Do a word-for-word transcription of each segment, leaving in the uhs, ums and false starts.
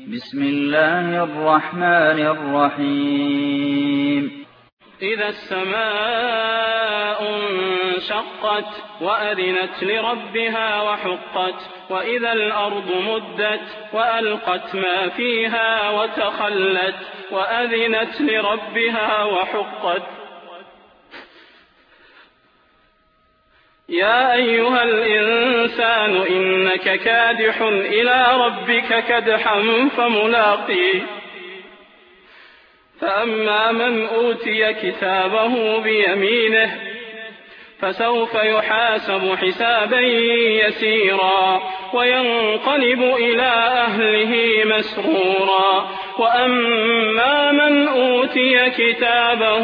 بسم الله الرحمن الرحيم إذا السماء انشقت وأذنت لربها وحقت وإذا الأرض مدت وألقت ما فيها وتخلت وأذنت لربها وحقت يا أيها الإنسان إنك كادح إلى ربك كدحا فملاقيه فأما من أوتي كتابه بيمينه فسوف يحاسب حسابا يسيرا وينقلب إلى أهله مسرورا وأما من أوتي كتابه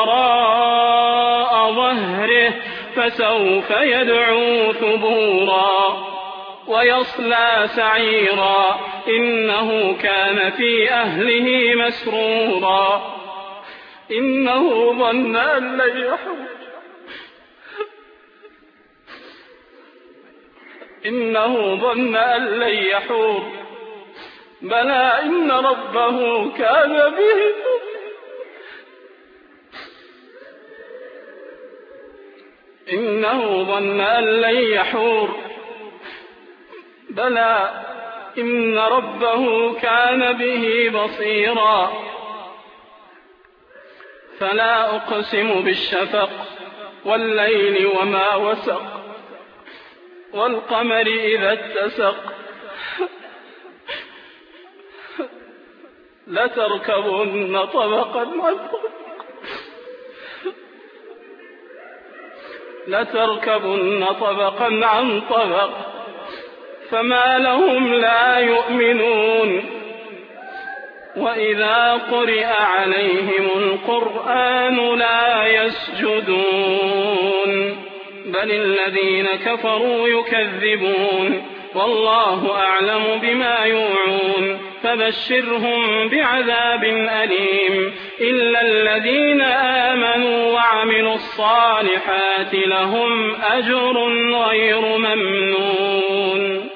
وراء ظهره فسوف يدعو ثبورا ويصلى سعيرا إنه كان في أهله مسرورا إنه ظن أن لن يحور إنه ظن أن لن يحور بلى إن ربه كان به إنه ظن أن لن يحور بلى إن ربه كان به بصيرا فلا أقسم بالشفق والليل وما وسق والقمر إذا اتسق لتركبن طبقا عن طبق لتركبن طبقا عن طبق فما لهم لا يؤمنون وإذا قرئ عليهم القرآن لا يسجدون بل الذين كفروا يكذبون والله أعلم بما يوعون فبشرهم بعذاب أليم إلا الذين آمنوا وعملوا الصالحات لهم أجر غير ممنون.